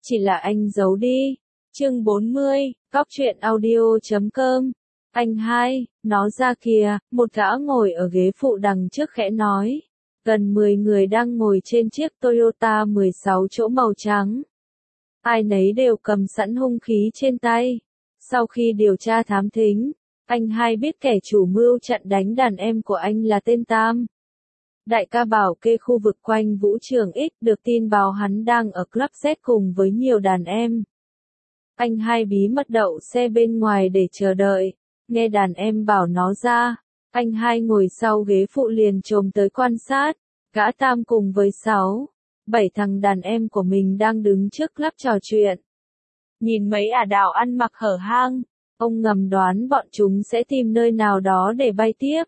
chỉ là anh giấu đi. Chương 40, Góc truyện audio.com. Anh hai, nó ra kìa, một gã ngồi ở ghế phụ đằng trước khẽ nói. Gần 10 người đang ngồi trên chiếc Toyota 16 chỗ màu trắng. Ai nấy đều cầm sẵn hung khí trên tay. Sau khi điều tra thám thính, anh hai biết kẻ chủ mưu chặn đánh đàn em của anh là tên Tam. Đại ca bảo kê khu vực quanh vũ trường X, được tin báo hắn đang ở Club Z cùng với nhiều đàn em. Anh hai bí mật đậu xe bên ngoài để chờ đợi, nghe đàn em bảo nó ra, anh hai ngồi sau ghế phụ liền chồm tới quan sát, gã Tam cùng với 6, 7 thằng đàn em của mình đang đứng trước club trò chuyện. Nhìn mấy ả đào ăn mặc hở hang, ông ngầm đoán bọn chúng sẽ tìm nơi nào đó để bay tiếp.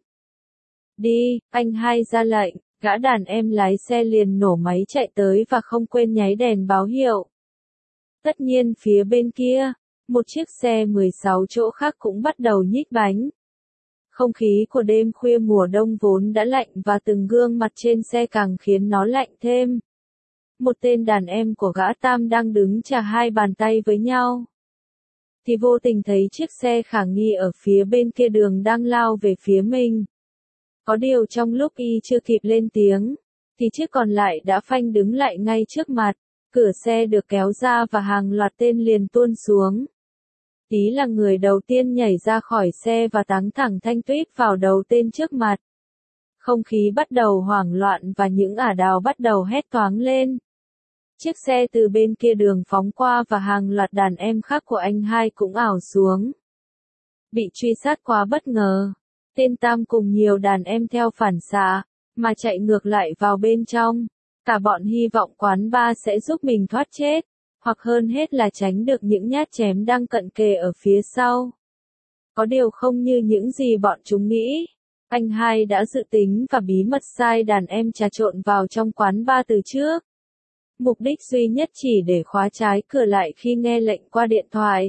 Đi, anh hai ra lệnh, gã đàn em lái xe liền nổ máy chạy tới và không quên nháy đèn báo hiệu. Tất nhiên phía bên kia, một chiếc xe 16 chỗ khác cũng bắt đầu nhích bánh. Không khí của đêm khuya mùa đông vốn đã lạnh và từng gương mặt trên xe càng khiến nó lạnh thêm. Một tên đàn em của gã Tam đang đứng chà hai bàn tay với nhau. Thì vô tình thấy chiếc xe khả nghi ở phía bên kia đường đang lao về phía mình. Có điều trong lúc y chưa kịp lên tiếng, thì chiếc còn lại đã phanh đứng lại ngay trước mặt. Cửa xe được kéo ra và hàng loạt tên liền tuôn xuống. Tí là người đầu tiên nhảy ra khỏi xe và táng thẳng thanh tuyết vào đầu tên trước mặt. Không khí bắt đầu hoảng loạn và những ả đào bắt đầu hét toáng lên. Chiếc xe từ bên kia đường phóng qua và hàng loạt đàn em khác của anh hai cũng ảo xuống. Bị truy sát quá bất ngờ, tên Tam cùng nhiều đàn em theo phản xạ, mà chạy ngược lại vào bên trong. Cả bọn hy vọng quán bar sẽ giúp mình thoát chết, hoặc hơn hết là tránh được những nhát chém đang cận kề ở phía sau. Có điều không như những gì bọn chúng nghĩ, anh hai đã dự tính và bí mật sai đàn em trà trộn vào trong quán bar từ trước. Mục đích duy nhất chỉ để khóa trái cửa lại khi nghe lệnh qua điện thoại.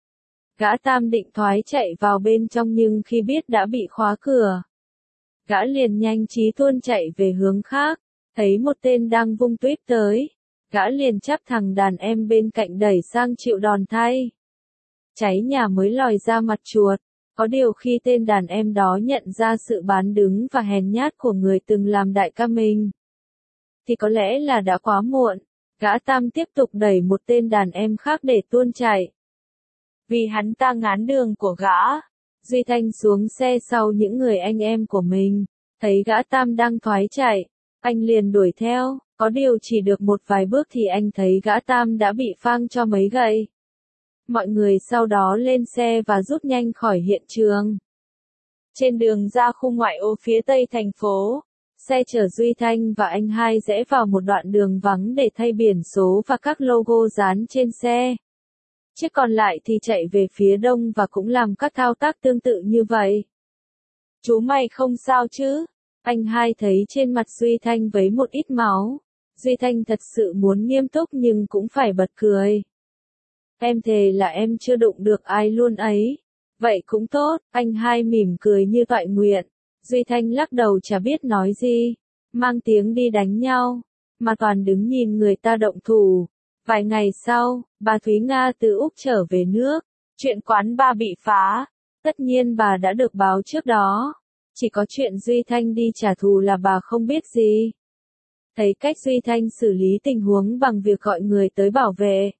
Gã Tam định thoái chạy vào bên trong nhưng khi biết đã bị khóa cửa, gã liền nhanh trí tuôn chạy về hướng khác. Thấy một tên đang vung tuyết tới, gã liền chắp thằng đàn em bên cạnh đẩy sang chịu đòn thay. Cháy nhà mới lòi ra mặt chuột, có điều khi tên đàn em đó nhận ra sự bán đứng và hèn nhát của người từng làm đại ca mình, thì có lẽ là đã quá muộn, gã Tam tiếp tục đẩy một tên đàn em khác để tuôn chạy. Vì hắn ta ngán đường của gã, Duy Thanh xuống xe sau những người anh em của mình, thấy gã Tam đang thoái chạy. Anh liền đuổi theo, có điều chỉ được một vài bước thì anh thấy gã Tam đã bị phang cho mấy gậy. Mọi người sau đó lên xe và rút nhanh khỏi hiện trường. Trên đường ra khu ngoại ô phía tây thành phố, xe chở Duy Thanh và anh hai rẽ vào một đoạn đường vắng để thay biển số và các logo dán trên xe. Chiếc còn lại thì chạy về phía đông và cũng làm các thao tác tương tự như vậy. Chú mày không sao chứ? Anh hai thấy trên mặt Duy Thanh với một ít máu. Duy Thanh thật sự muốn nghiêm túc nhưng cũng phải bật cười. Em thề là em chưa đụng được ai luôn ấy. Vậy cũng tốt, anh hai mỉm cười như toại nguyện. Duy Thanh lắc đầu chả biết nói gì. Mang tiếng đi đánh nhau, mà toàn đứng nhìn người ta động thủ. Vài ngày sau, bà Thúy Nga từ Úc trở về nước. Chuyện quán bar bị phá. Tất nhiên bà đã được báo trước đó. Chỉ có chuyện Duy Thanh đi trả thù là bà không biết gì. Thấy cách Duy Thanh xử lý tình huống bằng việc gọi người tới bảo vệ,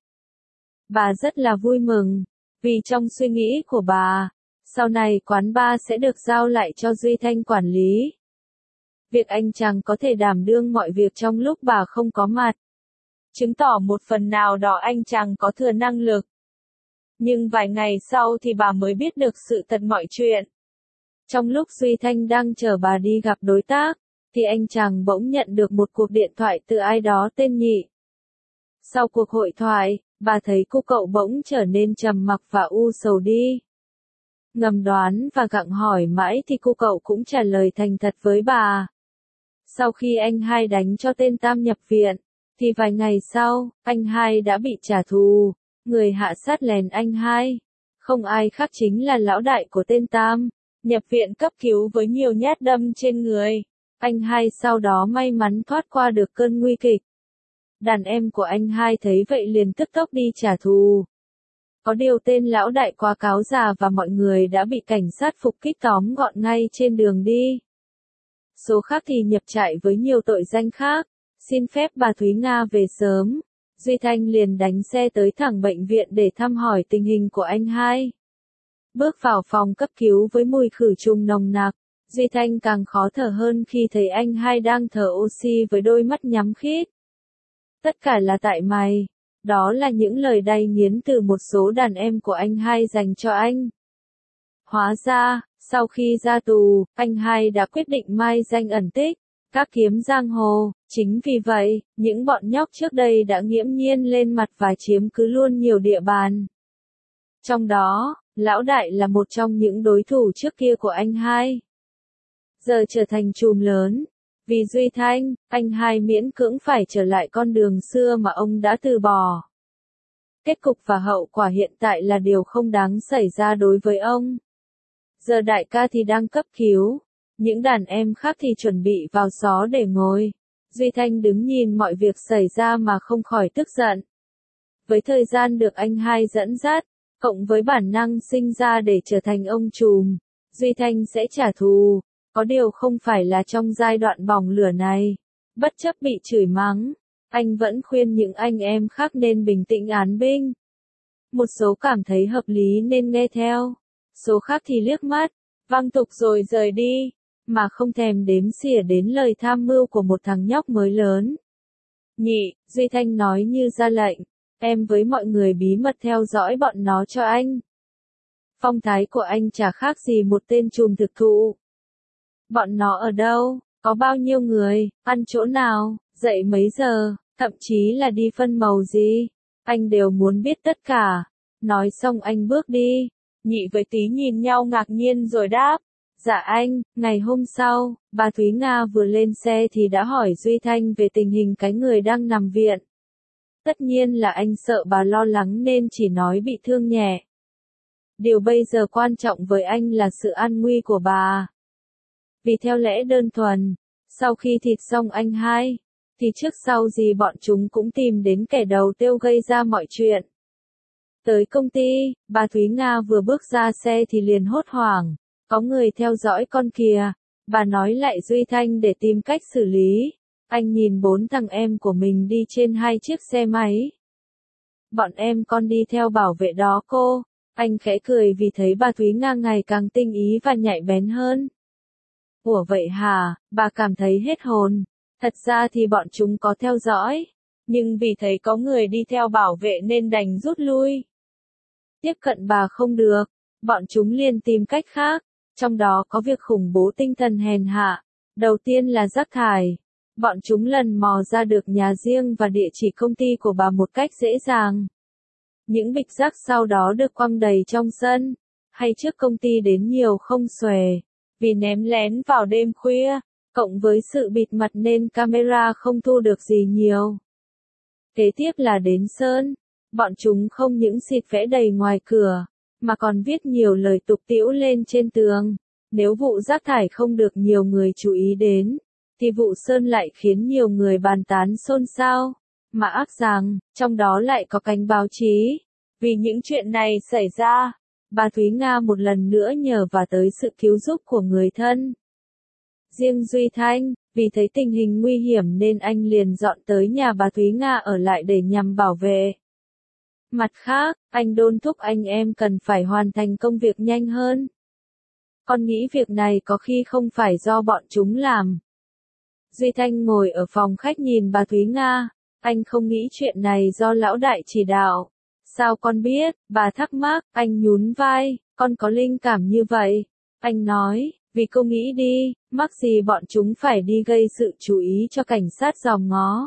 bà rất là vui mừng, vì trong suy nghĩ của bà, sau này quán bar sẽ được giao lại cho Duy Thanh quản lý. Việc anh chàng có thể đảm đương mọi việc trong lúc bà không có mặt, chứng tỏ một phần nào đó anh chàng có thừa năng lực. Nhưng vài ngày sau thì bà mới biết được sự thật mọi chuyện. Trong lúc Duy Thanh đang chờ bà đi gặp đối tác, thì anh chàng bỗng nhận được một cuộc điện thoại từ ai đó tên Nhị. Sau cuộc hội thoại, bà thấy cô cậu bỗng trở nên trầm mặc và u sầu đi. Ngầm đoán và gặng hỏi mãi thì cô cậu cũng trả lời thành thật với bà. Sau khi anh hai đánh cho tên Tam nhập viện, thì vài ngày sau, anh hai đã bị trả thù. Người hạ sát lèn anh hai, không ai khác chính là lão đại của tên Tam. Nhập viện cấp cứu với nhiều nhát đâm trên người. Anh hai sau đó may mắn thoát qua được cơn nguy kịch. Đàn em của anh hai thấy vậy liền tức tốc đi trả thù. Có điều tên lão đại quá cáo già và mọi người đã bị cảnh sát phục kích tóm gọn ngay trên đường đi. Số khác thì nhập trại với nhiều tội danh khác. Xin phép bà Thúy Nga về sớm. Duy Thanh liền đánh xe tới thẳng bệnh viện để thăm hỏi tình hình của anh hai. Bước vào phòng cấp cứu với mùi khử trùng nồng nặc, Duy Thanh càng khó thở hơn khi thấy anh hai đang thở oxy với đôi mắt nhắm khít. Tất cả là tại mày. Đó là những lời đay nghiến từ một số đàn em của anh hai dành cho anh. Hóa ra, sau khi ra tù, anh hai đã quyết định mai danh ẩn tích, các kiếm giang hồ. Chính vì vậy, những bọn nhóc trước đây đã nghiễm nhiên lên mặt và chiếm cứ luôn nhiều địa bàn. Trong đó, lão đại là một trong những đối thủ trước kia của anh hai. Giờ trở thành trùm lớn. Vì Duy Thanh, anh hai miễn cưỡng phải trở lại con đường xưa mà ông đã từ bỏ. Kết cục và hậu quả hiện tại là điều không đáng xảy ra đối với ông. Giờ đại ca thì đang cấp cứu, những đàn em khác thì chuẩn bị vào gió để ngồi. Duy Thanh đứng nhìn mọi việc xảy ra mà không khỏi tức giận. Với thời gian được anh hai dẫn dắt, cộng với bản năng sinh ra để trở thành ông trùm, Duy Thanh sẽ trả thù. Có điều không phải là trong giai đoạn bỏng lửa này. Bất chấp bị chửi mắng, anh vẫn khuyên những anh em khác nên bình tĩnh án binh. Một số cảm thấy hợp lý nên nghe theo, số khác thì liếc mắt, văng tục rồi rời đi, mà không thèm đếm xỉa đến lời tham mưu của một thằng nhóc mới lớn. Nhị, Duy Thanh nói như ra lệnh, em với mọi người bí mật theo dõi bọn nó cho anh. Phong thái của anh chả khác gì một tên trùm thực thụ. Bọn nó ở đâu, có bao nhiêu người, ăn chỗ nào, dậy mấy giờ, thậm chí là đi phân màu gì, anh đều muốn biết tất cả. Nói xong anh bước đi, Nhị với Tí nhìn nhau ngạc nhiên rồi đáp, dạ anh. Ngày hôm sau, bà Thúy Nga vừa lên xe thì đã hỏi Duy Thanh về tình hình cái người đang nằm viện. Tất nhiên là anh sợ bà lo lắng nên chỉ nói bị thương nhẹ. Điều bây giờ quan trọng với anh là sự an nguy của bà. Vì theo lẽ đơn thuần, sau khi thịt xong anh hai, thì trước sau gì bọn chúng cũng tìm đến kẻ đầu tiêu gây ra mọi chuyện. Tới công ty, bà Thúy Nga vừa bước ra xe thì liền hốt hoảng, có người theo dõi con kìa. Bà nói lại Duy Thanh để tìm cách xử lý. Anh nhìn 4 thằng em của mình đi trên 2 chiếc xe máy. Bọn em con đi theo bảo vệ đó cô. Anh khẽ cười vì thấy bà Thúy Nga ngày càng tinh ý và nhạy bén hơn. Ủa vậy hả, bà cảm thấy hết hồn. Thật ra thì bọn chúng có theo dõi, nhưng vì thấy có người đi theo bảo vệ nên đành rút lui. Tiếp cận bà không được, bọn chúng liền tìm cách khác, trong đó có việc khủng bố tinh thần hèn hạ. Đầu tiên là rác thải. Bọn chúng lần mò ra được nhà riêng và địa chỉ công ty của bà một cách dễ dàng. Những bịch rác sau đó được quăng đầy trong sân, hay trước công ty đến nhiều không xuể. Vì ném lén vào đêm khuya, cộng với sự bịt mặt nên camera không thu được gì nhiều. Kế tiếp là đến sơn. Bọn chúng không những xịt vẽ đầy ngoài cửa, mà còn viết nhiều lời tục tĩu lên trên tường. Nếu vụ rác thải không được nhiều người chú ý đến, thì vụ sơn lại khiến nhiều người bàn tán xôn xao. Mà ác rằng, trong đó lại có cánh báo chí. Vì những chuyện này xảy ra, bà Thúy Nga một lần nữa nhờ và tới sự cứu giúp của người thân. Riêng Duy Thanh, vì thấy tình hình nguy hiểm nên anh liền dọn tới nhà bà Thúy Nga ở lại để nhằm bảo vệ. Mặt khác, anh đôn thúc anh em cần phải hoàn thành công việc nhanh hơn. Con nghĩ việc này có khi không phải do bọn chúng làm. Duy Thanh ngồi ở phòng khách nhìn bà Thúy Nga, anh không nghĩ chuyện này do lão đại chỉ đạo. Sao con biết, bà thắc mắc, anh nhún vai, con có linh cảm như vậy. Anh nói, vì cô nghĩ đi, mắc gì bọn chúng phải đi gây sự chú ý cho cảnh sát dòm ngó.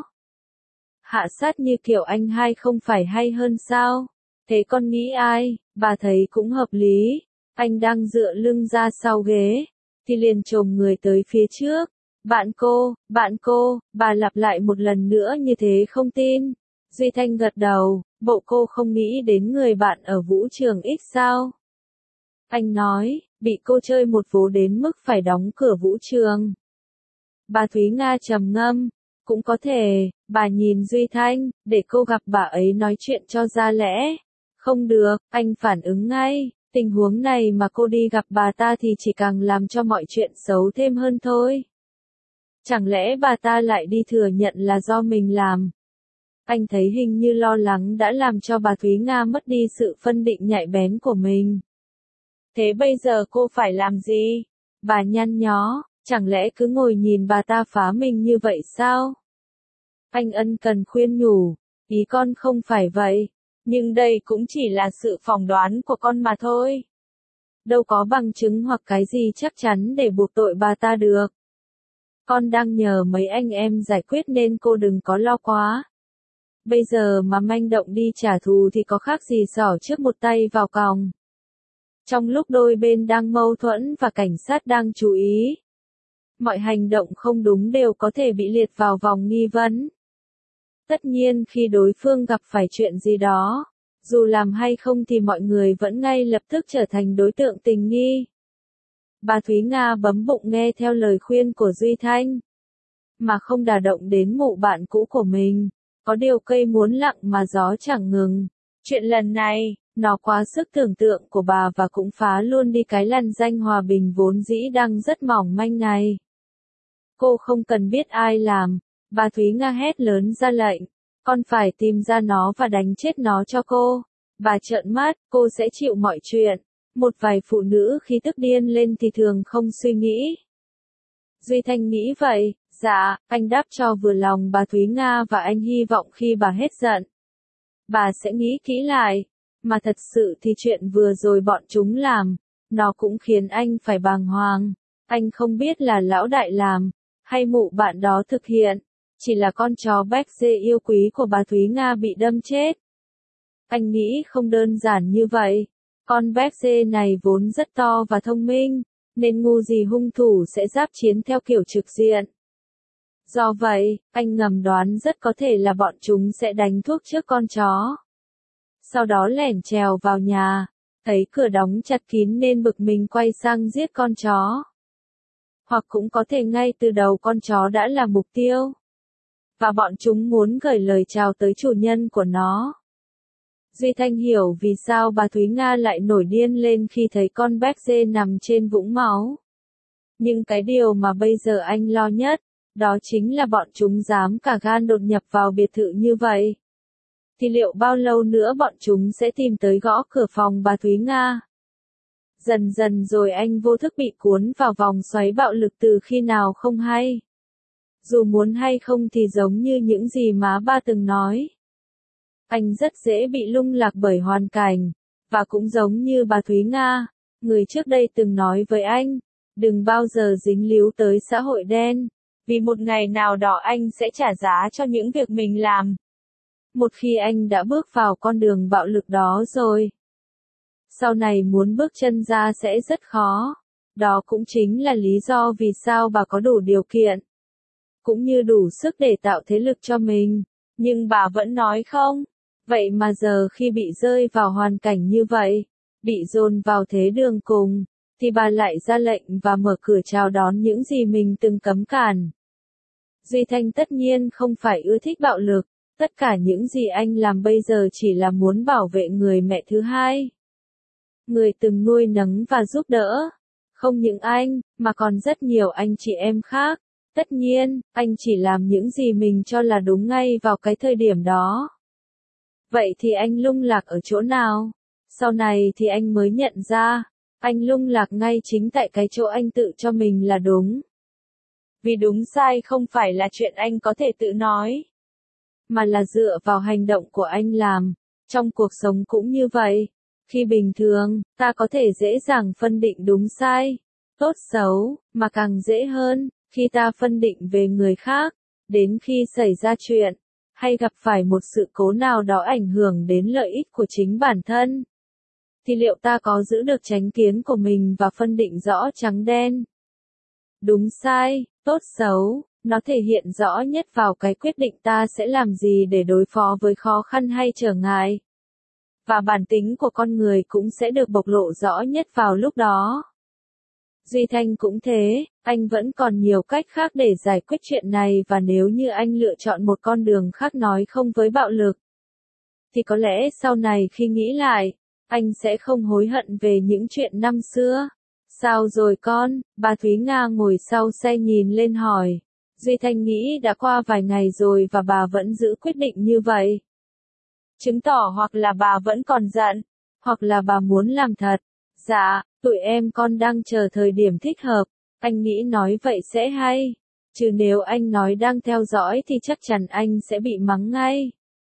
Hạ sát như kiểu anh hai không phải hay hơn sao? Thế con nghĩ ai? Bà thấy cũng hợp lý. Anh đang dựa lưng ra sau ghế, thì liền chồm người tới phía trước. Bạn cô, bà lặp lại một lần nữa như thế không tin. Duy Thanh gật đầu, bộ cô không nghĩ đến người bạn ở vũ trường X sao? Anh nói, bị cô chơi một vố đến mức phải đóng cửa vũ trường. Bà Thúy Nga trầm ngâm, Cũng có thể, bà nhìn Duy Thanh, để cô gặp bà ấy nói chuyện cho ra lẽ. Không được, anh phản ứng ngay, tình huống này mà cô đi gặp bà ta thì chỉ càng làm cho mọi chuyện xấu thêm hơn thôi. Chẳng lẽ bà ta lại đi thừa nhận là do mình làm? Anh thấy hình như lo lắng đã làm cho bà Thúy Nga mất đi sự phân định nhạy bén của mình. Thế bây giờ cô phải làm gì? Bà nhăn nhó, chẳng lẽ cứ ngồi nhìn bà ta phá mình như vậy sao? Anh ân cần khuyên nhủ, ý con không phải vậy, nhưng đây cũng chỉ là sự phỏng đoán của con mà thôi. Đâu có bằng chứng hoặc cái gì chắc chắn để buộc tội bà ta được. Con đang nhờ mấy anh em giải quyết nên cô đừng có lo quá. Bây giờ mà manh động đi trả thù thì có khác gì xỏ trước một tay vào còng. Trong lúc đôi bên đang mâu thuẫn và cảnh sát đang chú ý, mọi hành động không đúng đều có thể bị liệt vào vòng nghi vấn. Tất nhiên khi đối phương gặp phải chuyện gì đó, dù làm hay không thì mọi người vẫn ngay lập tức trở thành đối tượng tình nghi. Bà Thúy Nga bấm bụng nghe theo lời khuyên của Duy Thanh, mà không đả động đến mụ bạn cũ của mình. Có điều cây muốn lặng mà gió chẳng ngừng. Chuyện lần này, nó quá sức tưởng tượng của bà và cũng phá luôn đi cái làn danh hòa bình vốn dĩ đang rất mỏng manh này. Cô không cần biết ai làm, bà Thúy Nga hét lớn ra lệnh, con phải tìm ra nó và đánh chết nó cho cô. Bà trợn mắt, cô sẽ chịu mọi chuyện. Một vài phụ nữ khi tức điên lên thì thường không suy nghĩ. Duy Thanh nghĩ vậy, dạ, anh đáp cho vừa lòng bà Thúy Nga và anh hy vọng khi bà hết giận, bà sẽ nghĩ kỹ lại, mà thật sự thì chuyện vừa rồi bọn chúng làm, nó cũng khiến anh phải bàng hoàng. Anh không biết là lão đại làm, hay mụ bạn đó thực hiện, chỉ là con chó béc dê yêu quý của bà Thúy Nga bị đâm chết. Anh nghĩ không đơn giản như vậy, con béc dê này vốn rất to và thông minh, nên ngu gì hung thủ sẽ giáp chiến theo kiểu trực diện. Do vậy, anh ngầm đoán rất có thể là bọn chúng sẽ đánh thuốc trước con chó. Sau đó lẻn trèo vào nhà, thấy cửa đóng chặt kín nên bực mình quay sang giết con chó. Hoặc cũng có thể ngay từ đầu con chó đã là mục tiêu. Và bọn chúng muốn gửi lời chào tới chủ nhân của nó. Duy Thanh hiểu vì sao bà Thúy Nga lại nổi điên lên khi thấy con béc dê nằm trên vũng máu. Nhưng cái điều mà bây giờ anh lo nhất, đó chính là bọn chúng dám cả gan đột nhập vào biệt thự như vậy. Thì liệu bao lâu nữa bọn chúng sẽ tìm tới gõ cửa phòng bà Thúy Nga? Dần dần rồi anh vô thức bị cuốn vào vòng xoáy bạo lực từ khi nào không hay. Dù muốn hay không thì giống như những gì má ba từng nói. Anh rất dễ bị lung lạc bởi hoàn cảnh, và cũng giống như bà Thúy Nga, người trước đây từng nói với anh, đừng bao giờ dính líu tới xã hội đen, vì một ngày nào đó anh sẽ trả giá cho những việc mình làm. Một khi anh đã bước vào con đường bạo lực đó rồi, sau này muốn bước chân ra sẽ rất khó. Đó cũng chính là lý do vì sao bà có đủ điều kiện, cũng như đủ sức để tạo thế lực cho mình. Nhưng bà vẫn nói không. Vậy mà giờ khi bị rơi vào hoàn cảnh như vậy, bị dồn vào thế đường cùng, thì bà lại ra lệnh và mở cửa chào đón những gì mình từng cấm cản. Duy Thanh tất nhiên không phải ưa thích bạo lực, tất cả những gì anh làm bây giờ chỉ là muốn bảo vệ người mẹ thứ hai. Người từng nuôi nấng và giúp đỡ. Không những anh, mà còn rất nhiều anh chị em khác. Tất nhiên, anh chỉ làm những gì mình cho là đúng ngay vào cái thời điểm đó. Vậy thì anh lung lạc ở chỗ nào? Sau này thì anh mới nhận ra, anh lung lạc ngay chính tại cái chỗ anh tự cho mình là đúng. Vì đúng sai không phải là chuyện anh có thể tự nói, mà là dựa vào hành động của anh làm. Trong cuộc sống cũng như vậy. Khi bình thường, ta có thể dễ dàng phân định đúng sai, tốt xấu, mà càng dễ hơn, khi ta phân định về người khác, đến khi xảy ra chuyện, hay gặp phải một sự cố nào đó ảnh hưởng đến lợi ích của chính bản thân, thì liệu ta có giữ được chánh kiến của mình và phân định rõ trắng đen? Đúng sai, tốt xấu, nó thể hiện rõ nhất vào cái quyết định ta sẽ làm gì để đối phó với khó khăn hay trở ngại. Và bản tính của con người cũng sẽ được bộc lộ rõ nhất vào lúc đó. Duy Thanh cũng thế, anh vẫn còn nhiều cách khác để giải quyết chuyện này và nếu như anh lựa chọn một con đường khác nói không với bạo lực, thì có lẽ sau này khi nghĩ lại, anh sẽ không hối hận về những chuyện năm xưa. Sao rồi con? Bà Thúy Nga ngồi sau xe nhìn lên hỏi. Duy Thanh nghĩ đã qua vài ngày rồi và bà vẫn giữ quyết định như vậy. Chứng tỏ hoặc là bà vẫn còn giận, hoặc là bà muốn làm thật. Dạ, tụi em con đang chờ thời điểm thích hợp, anh nghĩ nói vậy sẽ hay. Chứ nếu anh nói đang theo dõi thì chắc chắn anh sẽ bị mắng ngay.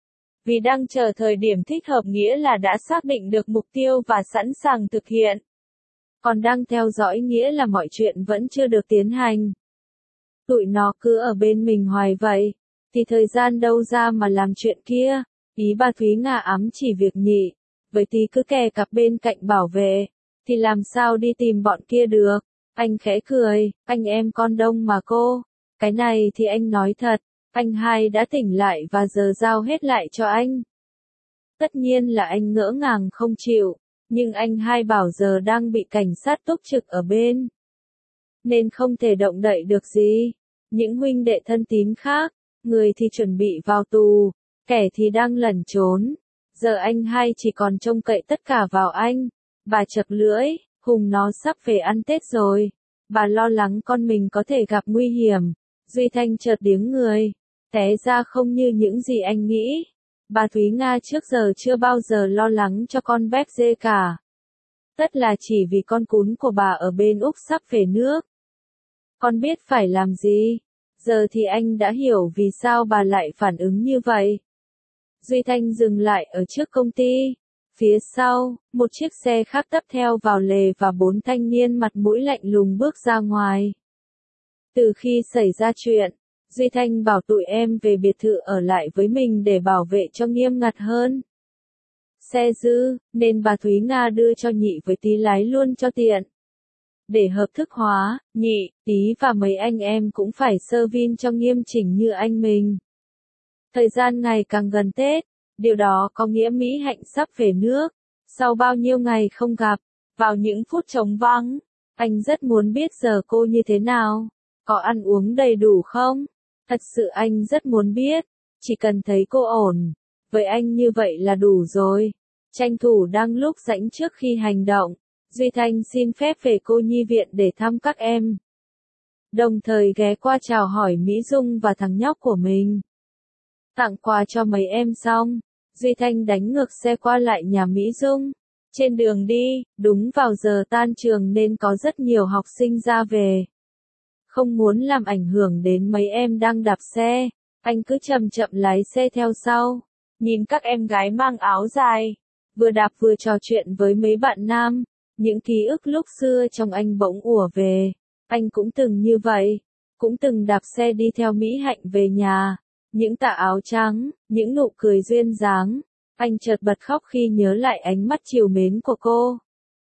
Vì đang chờ thời điểm thích hợp nghĩa là đã xác định được mục tiêu và sẵn sàng thực hiện. Còn đang theo dõi nghĩa là mọi chuyện vẫn chưa được tiến hành. Tụi nó cứ ở bên mình hoài vậy, thì thời gian đâu ra mà làm chuyện kia. Ý bà Thúy Nga ám chỉ việc nhị, với tí cứ kè cặp bên cạnh bảo vệ, thì làm sao đi tìm bọn kia được. Anh khẽ cười, anh em con đông mà cô. Cái này thì anh nói thật, anh hai đã tỉnh lại và giờ giao hết lại cho anh. Tất nhiên là anh ngỡ ngàng không chịu, nhưng anh hai bảo giờ đang bị cảnh sát túc trực ở bên, nên không thể động đậy được gì. Những huynh đệ thân tín khác, người thì chuẩn bị vào tù, kẻ thì đang lẩn trốn. Giờ anh hai chỉ còn trông cậy tất cả vào anh. Bà chật lưỡi, Hùng nó sắp về ăn Tết rồi. Bà lo lắng con mình có thể gặp nguy hiểm. Duy Thanh chợt điếng người. Té ra không như những gì anh nghĩ. Bà Thúy Nga trước giờ chưa bao giờ lo lắng cho con béc dê cả. Tất là chỉ vì con cún của bà ở bên Úc sắp về nước. Con biết phải làm gì. Giờ thì anh đã hiểu vì sao bà lại phản ứng như vậy. Duy Thanh dừng lại ở trước công ty. Phía sau, một chiếc xe khác tấp theo vào lề và 4 thanh niên mặt mũi lạnh lùng bước ra ngoài. Từ khi xảy ra chuyện, Duy Thanh bảo tụi em về biệt thự ở lại với mình để bảo vệ cho nghiêm ngặt hơn. Xe dư, nên bà Thúy Nga đưa cho nhị với tí lái luôn cho tiện. Để hợp thức hóa, nhị, tí và mấy anh em cũng phải sơ vin cho nghiêm chỉnh như anh mình. Thời gian ngày càng gần Tết, điều đó có nghĩa Mỹ Hạnh sắp về nước. Sau bao nhiêu ngày không gặp, vào những phút trống vắng, anh rất muốn biết giờ cô như thế nào, có ăn uống đầy đủ không? Thật sự anh rất muốn biết, chỉ cần thấy cô ổn, với anh như vậy là đủ rồi. Tranh thủ đang lúc rảnh trước khi hành động, Duy Thanh xin phép về cô nhi viện để thăm các em. Đồng thời ghé qua chào hỏi Mỹ Dung và thằng nhóc của mình. Tặng quà cho mấy em xong, Duy Thanh đánh ngược xe qua lại nhà Mỹ Dung. Trên đường đi, đúng vào giờ tan trường nên có rất nhiều học sinh ra về. Không muốn làm ảnh hưởng đến mấy em đang đạp xe, anh cứ chậm chậm lái xe theo sau. Nhìn các em gái mang áo dài, vừa đạp vừa trò chuyện với mấy bạn nam. Những ký ức lúc xưa trong anh bỗng ùa về. Anh cũng từng như vậy, cũng từng đạp xe đi theo Mỹ Hạnh về nhà. Những tà áo trắng, những nụ cười duyên dáng. Anh chợt bật khóc khi nhớ lại ánh mắt trìu mến của cô.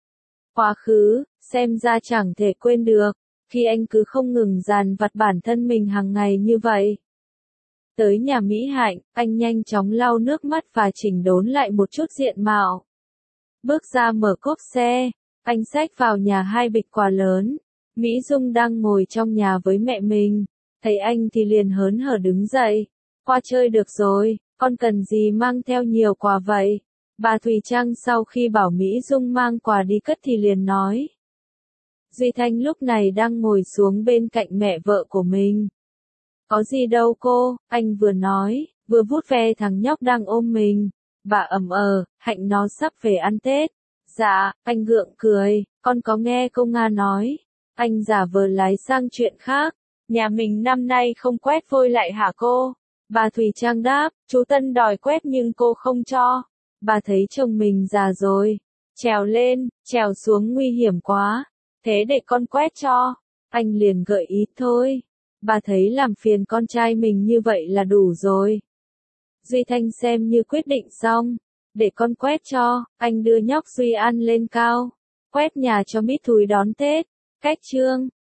Quá khứ, xem ra chẳng thể quên được, khi anh cứ không ngừng dằn vặt bản thân mình hàng ngày như vậy. Tới nhà Mỹ Hạnh, anh nhanh chóng lau nước mắt và chỉnh đốn lại một chút diện mạo. Bước ra mở cốp xe, anh xách vào nhà 2 bịch quà lớn. Mỹ Dung đang ngồi trong nhà với mẹ mình, thấy anh thì liền hớn hở đứng dậy. Qua chơi được rồi, con cần gì mang theo nhiều quà vậy? Bà Thùy Trang sau khi bảo Mỹ Dung mang quà đi cất thì liền nói. Duy Thanh lúc này đang ngồi xuống bên cạnh mẹ vợ của mình. Có gì đâu cô, anh vừa nói, vừa vuốt ve thằng nhóc đang ôm mình. Bà ậm Hạnh nó sắp về ăn Tết. Dạ, anh gượng cười, con có nghe cô Nga nói. Anh giả vờ lái sang chuyện khác. Nhà mình năm nay không quét vôi lại hả cô? Bà Thùy Trang đáp, chú Tân đòi quét nhưng cô không cho. Bà thấy chồng mình già rồi. Trèo lên, trèo xuống nguy hiểm quá. Thế để con quét cho. Anh liền gợi ý thôi. Bà thấy làm phiền con trai mình như vậy là đủ rồi. Duy Thanh xem như quyết định xong. Để con quét cho, anh đưa nhóc Duy An lên cao. Quét nhà cho Mít Thúi đón Tết. Cách chương.